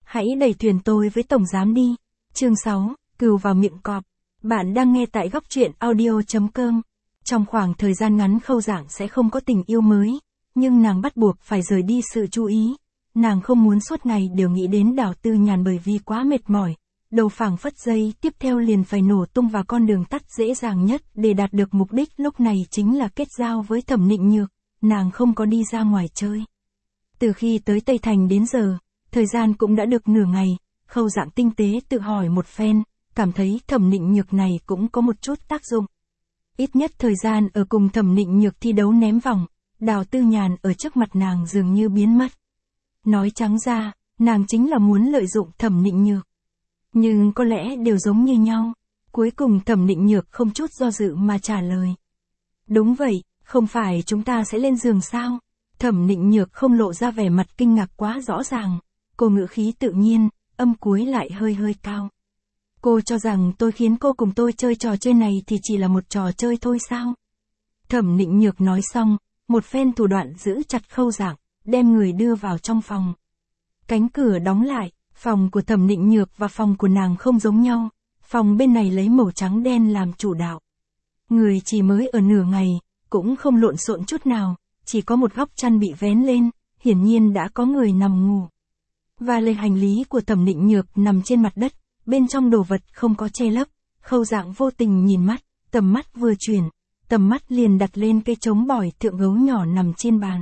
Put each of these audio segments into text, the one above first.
Hãy đẩy thuyền tôi với tổng giám đi. Chương 6, cừu vào miệng cọp. Bạn đang nghe tại góc truyện audio.com. Trong khoảng thời gian ngắn Khâu Dạng sẽ không có tình yêu mới, nhưng nàng bắt buộc phải rời đi sự chú ý. Nàng không muốn suốt ngày đều nghĩ đến Đào Tư Nhàn bởi vì quá mệt mỏi. Đầu phảng phất giây tiếp theo liền phải nổ tung vào con đường tắt dễ dàng nhất để đạt được mục đích lúc này chính là kết giao với Thẩm Nịnh Nhược. Nàng không có đi ra ngoài chơi. Từ khi tới Tây Thành đến giờ, thời gian cũng đã được nửa ngày, Khâu Dạng tinh tế tự hỏi một phen, cảm thấy Thẩm Nịnh Nhược này cũng có một chút tác dụng. Ít nhất thời gian ở cùng Thẩm Nịnh Nhược thi đấu ném vòng, Đào Tư Nhàn ở trước mặt nàng dường như biến mất. Nói trắng ra, nàng chính là muốn lợi dụng Thẩm Nịnh Nhược. Nhưng có lẽ đều giống như nhau. Cuối cùng Thẩm Nịnh Nhược không chút do dự mà trả lời. Đúng vậy, không phải chúng ta sẽ lên giường sao? Thẩm Nịnh Nhược không lộ ra vẻ mặt kinh ngạc quá rõ ràng. Cô ngữ khí tự nhiên, âm cuối lại hơi hơi cao. Cô cho rằng tôi khiến cô cùng tôi chơi trò chơi này thì chỉ là một trò chơi thôi sao? Thẩm Nịnh Nhược nói xong, một phen thủ đoạn giữ chặt Khâu Dạng, đem người đưa vào trong phòng. Cánh cửa đóng lại, phòng của Thẩm Nịnh Nhược và phòng của nàng không giống nhau. Phòng bên này lấy màu trắng đen làm chủ đạo. Người chỉ mới ở nửa ngày, cũng không lộn xộn chút nào, chỉ có một góc chăn bị vén lên, hiển nhiên đã có người nằm ngủ. Và lề hành lý của Thẩm Nịnh Nhược nằm trên mặt đất, bên trong đồ vật không có che lấp. Khâu Dạng vô tình nhìn mắt, tầm mắt vừa chuyển, tầm mắt liền đặt lên cây trống bỏi thượng gấu nhỏ nằm trên bàn.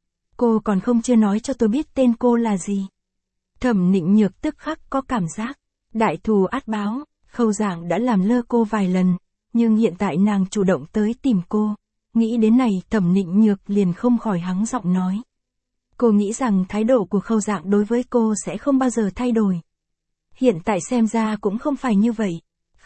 Cô còn không chưa nói cho tôi biết tên cô là gì. Thẩm Nịnh Nhược tức khắc có cảm giác, đại thù át báo, Khâu Dạng đã làm lơ cô vài lần, nhưng hiện tại nàng chủ động tới tìm cô. Nghĩ đến này Thẩm Nịnh Nhược liền không khỏi hắng giọng nói. Cô nghĩ rằng thái độ của Khâu Dạng đối với cô sẽ không bao giờ thay đổi. Hiện tại xem ra cũng không phải như vậy.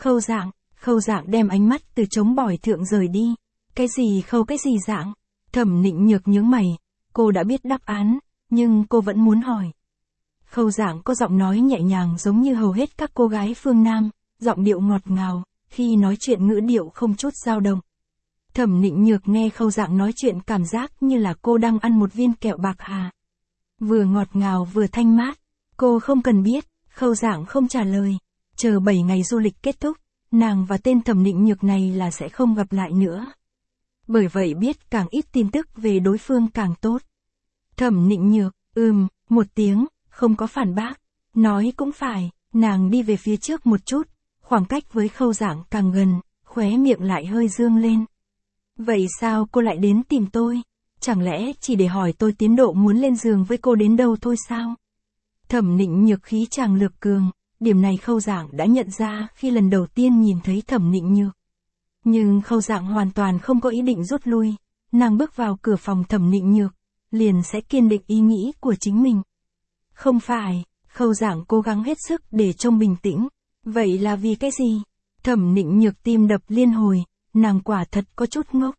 Khâu Dạng đem ánh mắt từ trống bỏi thượng rời đi. Cái gì Dạng? Thẩm Nịnh Nhược nhướng mày, cô đã biết đáp án, nhưng cô vẫn muốn hỏi. Khâu Dạng có giọng nói nhẹ nhàng giống như hầu hết các cô gái phương Nam, giọng điệu ngọt ngào, khi nói chuyện ngữ điệu không chút dao động. Thẩm Nịnh Nhược nghe Khâu Dạng nói chuyện cảm giác như là cô đang ăn một viên kẹo bạc hà. Vừa ngọt ngào vừa thanh mát, cô không cần biết, Khâu Dạng không trả lời. Chờ 7 ngày du lịch kết thúc, nàng và tên Thẩm Nịnh Nhược này là sẽ không gặp lại nữa. Bởi vậy biết càng ít tin tức về đối phương càng tốt. Thẩm Nịnh Nhược, một tiếng, không có phản bác. Nói cũng phải, nàng đi về phía trước một chút, khoảng cách với Khâu Dạng càng gần, khóe miệng lại hơi dương lên. Vậy sao cô lại đến tìm tôi? Chẳng lẽ chỉ để hỏi tôi tiến độ muốn lên giường với cô đến đâu thôi sao? Thẩm Nịnh Nhược khí chàng lược cường, điểm này Khâu Dạng đã nhận ra khi lần đầu tiên nhìn thấy Thẩm Nịnh Nhược. Nhưng Khâu Dạng hoàn toàn không có ý định rút lui, nàng bước vào cửa phòng Thẩm Nịnh Nhược, liền sẽ kiên định ý nghĩ của chính mình. Không phải, Khâu Dạng cố gắng hết sức để trông bình tĩnh. Vậy là vì cái gì? Thẩm Nịnh Nhược tim đập liên hồi, nàng quả thật có chút ngốc.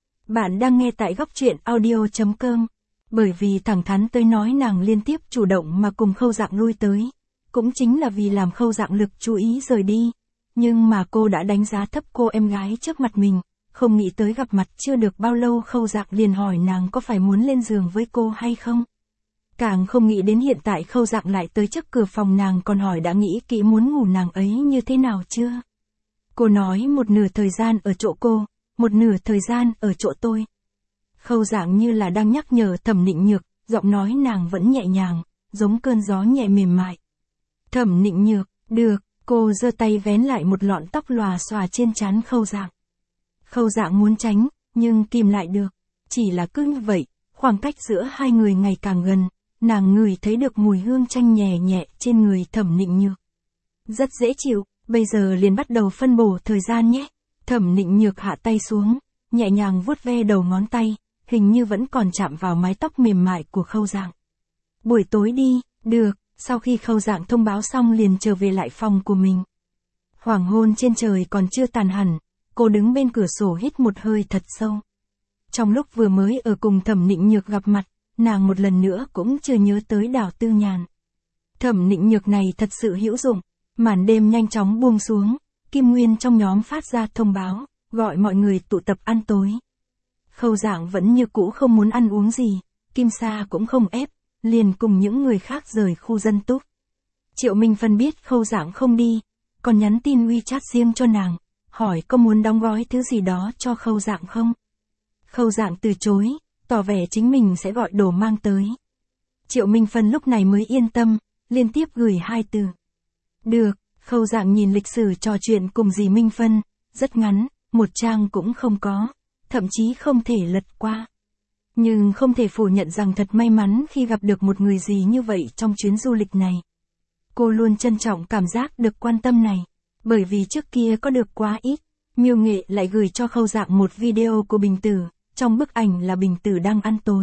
Bạn đang nghe tại góc truyện audio.com. Bởi vì thẳng thắn tới nói nàng liên tiếp chủ động mà cùng Khâu Dạng lui tới. Cũng chính là vì làm Khâu Dạng lực chú ý rời đi. Nhưng mà cô đã đánh giá thấp cô em gái trước mặt mình. Không nghĩ tới gặp mặt chưa được bao lâu Khâu Dạng liền hỏi nàng có phải muốn lên giường với cô hay không. Càng không nghĩ đến hiện tại Khâu Dạng lại tới trước cửa phòng nàng còn hỏi đã nghĩ kỹ muốn ngủ nàng ấy như thế nào chưa. Cô nói một nửa thời gian ở chỗ cô, một nửa thời gian ở chỗ tôi. Khâu Dạng như là đang nhắc nhở Thẩm Nịnh Nhược, giọng nói nàng vẫn nhẹ nhàng, giống cơn gió nhẹ mềm mại. Thẩm Nịnh Nhược, được, cô giơ tay vén lại một lọn tóc lòa xòa trên trán Khâu Dạng. Khâu Dạng muốn tránh, nhưng kìm lại được. Chỉ là cứ như vậy, khoảng cách giữa hai người ngày càng gần, nàng ngửi thấy được mùi hương chanh nhẹ nhẹ trên người Thẩm Nịnh Nhược. Rất dễ chịu, bây giờ liền bắt đầu phân bổ thời gian nhé. Thẩm Nịnh Nhược hạ tay xuống, nhẹ nhàng vuốt ve đầu ngón tay, hình như vẫn còn chạm vào mái tóc mềm mại của Khâu Dạng. Buổi tối đi, được, sau khi Khâu Dạng thông báo xong liền trở về lại phòng của mình. Hoàng hôn trên trời còn chưa tàn hẳn, cô đứng bên cửa sổ hít một hơi thật sâu. Trong lúc vừa mới ở cùng Thẩm Nịnh Nhược gặp mặt, nàng một lần nữa cũng chưa nhớ tới Đào Tư Nhàn. Thẩm Nịnh Nhược này thật sự hữu dụng, màn đêm nhanh chóng buông xuống, Kim Nguyên trong nhóm phát ra thông báo, gọi mọi người tụ tập ăn tối. Khâu Dạng vẫn như cũ không muốn ăn uống gì, Kim Sa cũng không ép, liền cùng những người khác rời khu dân túc. Triệu Minh Phân biết Khâu Dạng không đi, còn nhắn tin WeChat riêng cho nàng, hỏi có muốn đóng gói thứ gì đó cho Khâu Dạng không. Khâu Dạng từ chối, tỏ vẻ chính mình sẽ gọi đồ mang tới. Triệu Minh Phân lúc này mới yên tâm, liên tiếp gửi 2 từ. Được. Khâu Dạng nhìn lịch sử trò chuyện cùng dì Minh Phân, rất ngắn, 1 trang cũng không có, thậm chí không thể lật qua. Nhưng không thể phủ nhận rằng thật may mắn khi gặp được một người dì như vậy trong chuyến du lịch này. Cô luôn trân trọng cảm giác được quan tâm này, bởi vì trước kia có được quá ít. Miêu Nghệ lại gửi cho Khâu Dạng một video của Bình Tử, trong bức ảnh là Bình Tử đang ăn tối.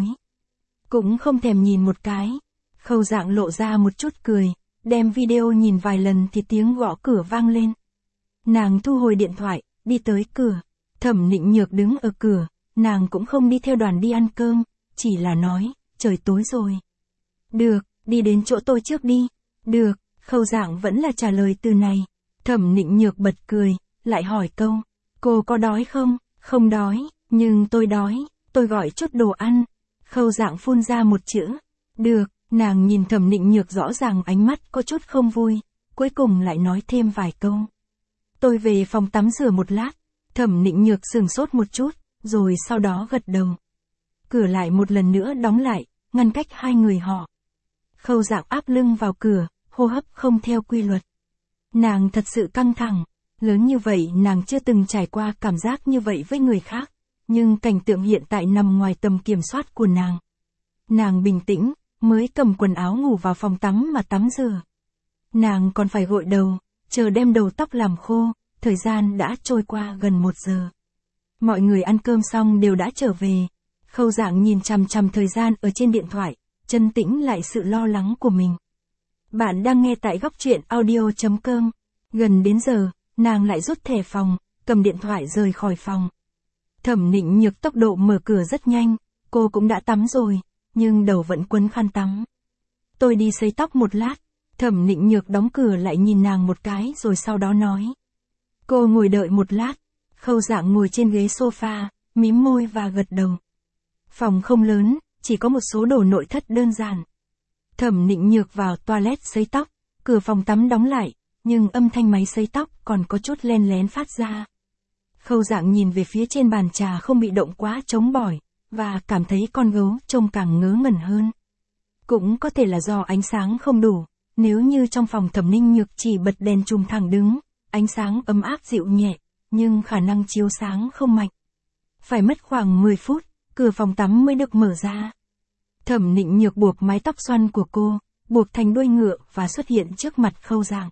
Cũng không thèm nhìn một cái. Khâu Dạng lộ ra một chút cười, đem video nhìn vài lần thì tiếng gõ cửa vang lên. Nàng thu hồi điện thoại, đi tới cửa. Thẩm Nịnh Nhược đứng ở cửa, nàng cũng không đi theo đoàn đi ăn cơm, chỉ là nói, trời tối rồi. Được, đi đến chỗ tôi trước đi. Được, Khâu Dạng vẫn là trả lời từ này. Thẩm Nịnh Nhược bật cười, lại hỏi câu, cô có đói không? Không đói, nhưng tôi đói, tôi gọi chút đồ ăn. Khâu Dạng phun ra một chữ, được. Nàng nhìn Thẩm Nịnh Nhược rõ ràng ánh mắt có chút không vui, cuối cùng lại nói thêm vài câu. Tôi về phòng tắm rửa một lát. Thẩm Nịnh Nhược sửng sốt một chút, rồi sau đó gật đầu. Cửa lại một lần nữa đóng lại, ngăn cách hai người họ. Khâu Dạng áp lưng vào cửa, hô hấp không theo quy luật. Nàng thật sự căng thẳng, lớn như vậy nàng chưa từng trải qua cảm giác như vậy với người khác, nhưng cảnh tượng hiện tại nằm ngoài tầm kiểm soát của nàng. Nàng bình tĩnh, mới cầm quần áo ngủ vào phòng tắm mà tắm rửa. Nàng còn phải gội đầu, chờ đem đầu tóc làm khô, thời gian đã trôi qua gần 1 giờ. Mọi người ăn cơm xong đều đã trở về. Khâu Dạng nhìn chằm chằm thời gian ở trên điện thoại, trấn tĩnh lại sự lo lắng của mình. Bạn đang nghe tại góc truyện audio.com. Gần đến giờ, nàng lại rút thẻ phòng, cầm điện thoại rời khỏi phòng. Thẩm Nịnh Nhược tốc độ mở cửa rất nhanh, cô cũng đã tắm rồi, nhưng đầu vẫn quấn khăn tắm. Tôi đi sấy tóc một lát. Thẩm Nịnh Nhược đóng cửa lại nhìn nàng một cái rồi sau đó nói. Cô ngồi đợi một lát. Khâu Dạng ngồi trên ghế sofa, mím môi và gật đầu. Phòng không lớn, chỉ có một số đồ nội thất đơn giản. Thẩm Nịnh Nhược vào toilet sấy tóc, cửa phòng tắm đóng lại, nhưng âm thanh máy sấy tóc còn có chút len lén phát ra. Khâu Dạng nhìn về phía trên bàn trà không bị động quá chống bỏi, và cảm thấy con gấu trông càng ngớ ngẩn hơn. Cũng có thể là do ánh sáng không đủ, nếu như trong phòng Thẩm Nịnh Nhược chỉ bật đèn chùm thẳng đứng, ánh sáng ấm áp dịu nhẹ, nhưng khả năng chiếu sáng không mạnh. Phải mất khoảng 10 phút, cửa phòng tắm mới được mở ra. Thẩm Nịnh Nhược buộc mái tóc xoăn của cô, buộc thành đuôi ngựa và xuất hiện trước mặt Khâu Dạng.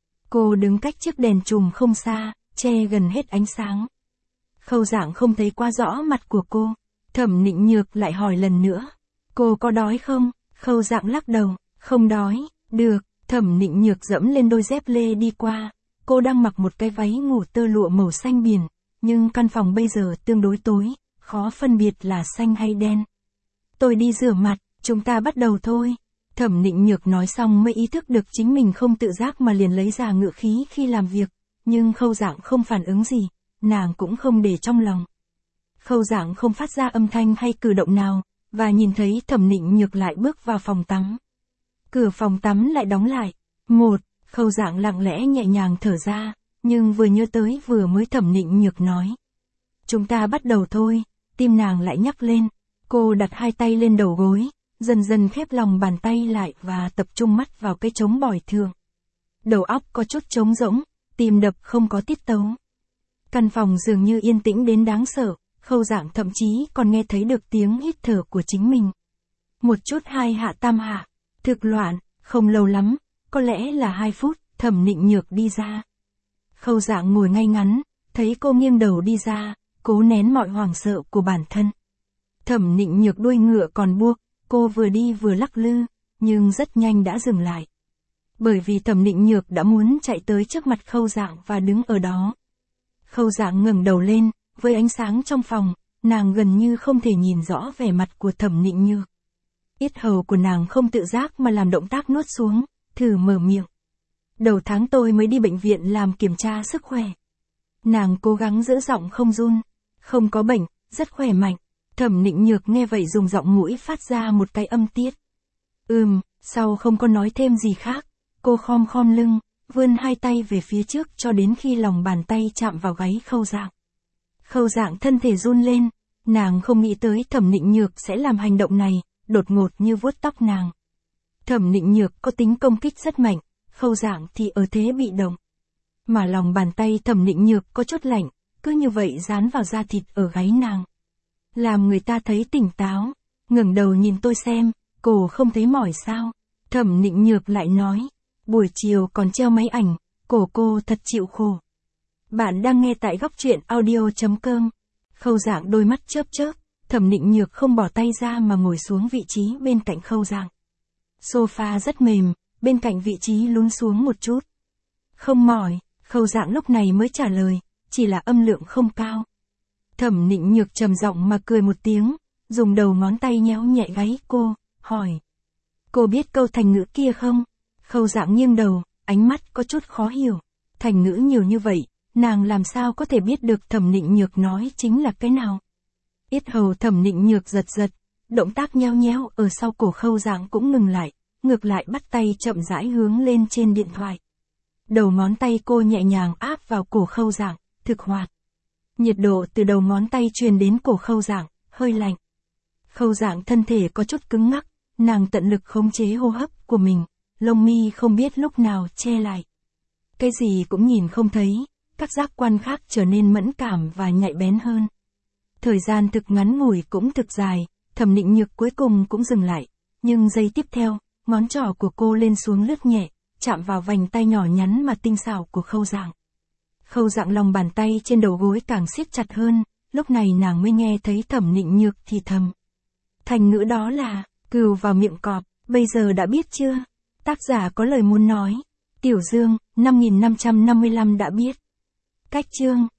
Cô đứng cách chiếc đèn chùm không xa, che gần hết ánh sáng. Khâu Dạng không thấy quá rõ mặt của cô. Thẩm Nịnh Nhược lại hỏi lần nữa. Cô có đói không? Khâu Dạng lắc đầu, không đói. Được. Thẩm Nịnh Nhược dẫm lên đôi dép lê đi qua. Cô đang mặc một cái váy ngủ tơ lụa màu xanh biển, nhưng căn phòng bây giờ tương đối tối, khó phân biệt là xanh hay đen. Tôi đi rửa mặt, chúng ta bắt đầu thôi. Thẩm Nịnh Nhược nói xong mới ý thức được chính mình không tự giác mà liền lấy ra ngựa khí khi làm việc, nhưng Khâu Dạng không phản ứng gì, nàng cũng không để trong lòng. Khâu Dạng không phát ra âm thanh hay cử động nào, và nhìn thấy Thẩm Nịnh Nhược lại bước vào phòng tắm. Cửa phòng tắm lại đóng lại. Khâu Dạng lặng lẽ nhẹ nhàng thở ra, nhưng vừa nhớ tới vừa mới Thẩm Nịnh Nhược nói. Chúng ta bắt đầu thôi, tim nàng lại nhắc lên. Cô đặt 2 tay lên đầu gối, dần dần khép lòng bàn tay lại và tập trung mắt vào cái trống bỏi thường. Đầu óc có chút trống rỗng, tim đập không có tiết tấu. Căn phòng dường như yên tĩnh đến đáng sợ, Khâu Dạng thậm chí còn nghe thấy được tiếng hít thở của chính mình. Một chút 2 hạ 3 hạ, thực loạn, không lâu lắm, có lẽ là 2 phút, Thẩm Nịnh Nhược đi ra. Khâu Dạng ngồi ngay ngắn, thấy cô nghiêng đầu đi ra, cố nén mọi hoảng sợ của bản thân. Thẩm Nịnh Nhược đuôi ngựa còn buộc, cô vừa đi vừa lắc lư, nhưng rất nhanh đã dừng lại. Bởi vì Thẩm Nịnh Nhược đã muốn chạy tới trước mặt Khâu Dạng và đứng ở đó. Khâu Dạng ngẩng đầu lên, với ánh sáng trong phòng, nàng gần như không thể nhìn rõ vẻ mặt của Thẩm Nịnh Nhược. Yết hầu của nàng không tự giác mà làm động tác nuốt xuống, thử mở miệng. Đầu tháng tôi mới đi bệnh viện làm kiểm tra sức khỏe. Nàng cố gắng giữ giọng không run. Không có bệnh, rất khỏe mạnh. Thẩm Nịnh Nhược nghe vậy dùng giọng mũi phát ra một cái âm tiết. Sau không có nói thêm gì khác. Cô khom khom lưng, vươn hai tay về phía trước cho đến khi lòng bàn tay chạm vào gáy Khâu Dạng. Khâu Dạng thân thể run lên, nàng không nghĩ tới Thẩm Nịnh Nhược sẽ làm hành động này, đột ngột như vuốt tóc nàng. Thẩm Nịnh Nhược có tính công kích rất mạnh, Khâu Dạng thì ở thế bị động. Mà lòng bàn tay Thẩm Nịnh Nhược có chút lạnh, cứ như vậy dán vào da thịt ở gáy nàng. Làm người ta thấy tỉnh táo, ngẩng đầu nhìn tôi xem, cô không thấy mỏi sao? Thẩm Nịnh Nhược lại nói, buổi chiều còn treo máy ảnh, cổ cô thật chịu khổ. Bạn đang nghe tại góc truyện audio.com. Khâu Dạng đôi mắt chớp chớp, Thẩm Nịnh Nhược không bỏ tay ra mà ngồi xuống vị trí bên cạnh Khâu Dạng. Sofa rất mềm, bên cạnh vị trí lún xuống một chút. Không mỏi, Khâu Dạng lúc này mới trả lời, chỉ là âm lượng không cao. Thẩm Nịnh Nhược trầm giọng mà cười một tiếng, dùng đầu ngón tay nhéo nhẹ gáy cô, hỏi. Cô biết câu thành ngữ kia không? Khâu Dạng nghiêng đầu, ánh mắt có chút khó hiểu. Thành ngữ nhiều như vậy, nàng làm sao có thể biết được Thẩm Nịnh Nhược nói chính là cái nào? Yết hầu Thẩm Nịnh Nhược giật giật, động tác nheo nheo ở sau cổ Khâu Dạng cũng ngừng lại, ngược lại bắt tay chậm rãi hướng lên trên điện thoại. Đầu ngón tay cô nhẹ nhàng áp vào cổ Khâu Dạng, thực hoạt. Nhiệt độ từ đầu ngón tay truyền đến cổ Khâu Dạng, hơi lạnh. Khâu Dạng thân thể có chút cứng ngắc, nàng tận lực khống chế hô hấp của mình, lông mi không biết lúc nào che lại. Cái gì cũng nhìn không thấy, các giác quan khác trở nên mẫn cảm và nhạy bén hơn. Thời gian thực ngắn ngủi cũng thực dài, Thẩm Nịnh Nhược cuối cùng cũng dừng lại, nhưng giây tiếp theo, ngón trỏ của cô lên xuống lướt nhẹ, chạm vào vành tay nhỏ nhắn mà tinh xảo của Khâu Dạng. Khâu Dạng lòng bàn tay trên đầu gối càng siết chặt hơn, lúc này nàng mới nghe thấy Thẩm Nịnh Nhược thì thầm. Thành ngữ đó là, cừu vào miệng cọp, bây giờ đã biết chưa? Tác giả có lời muốn nói. Tiểu Dương, 5555 đã biết. Cách chương.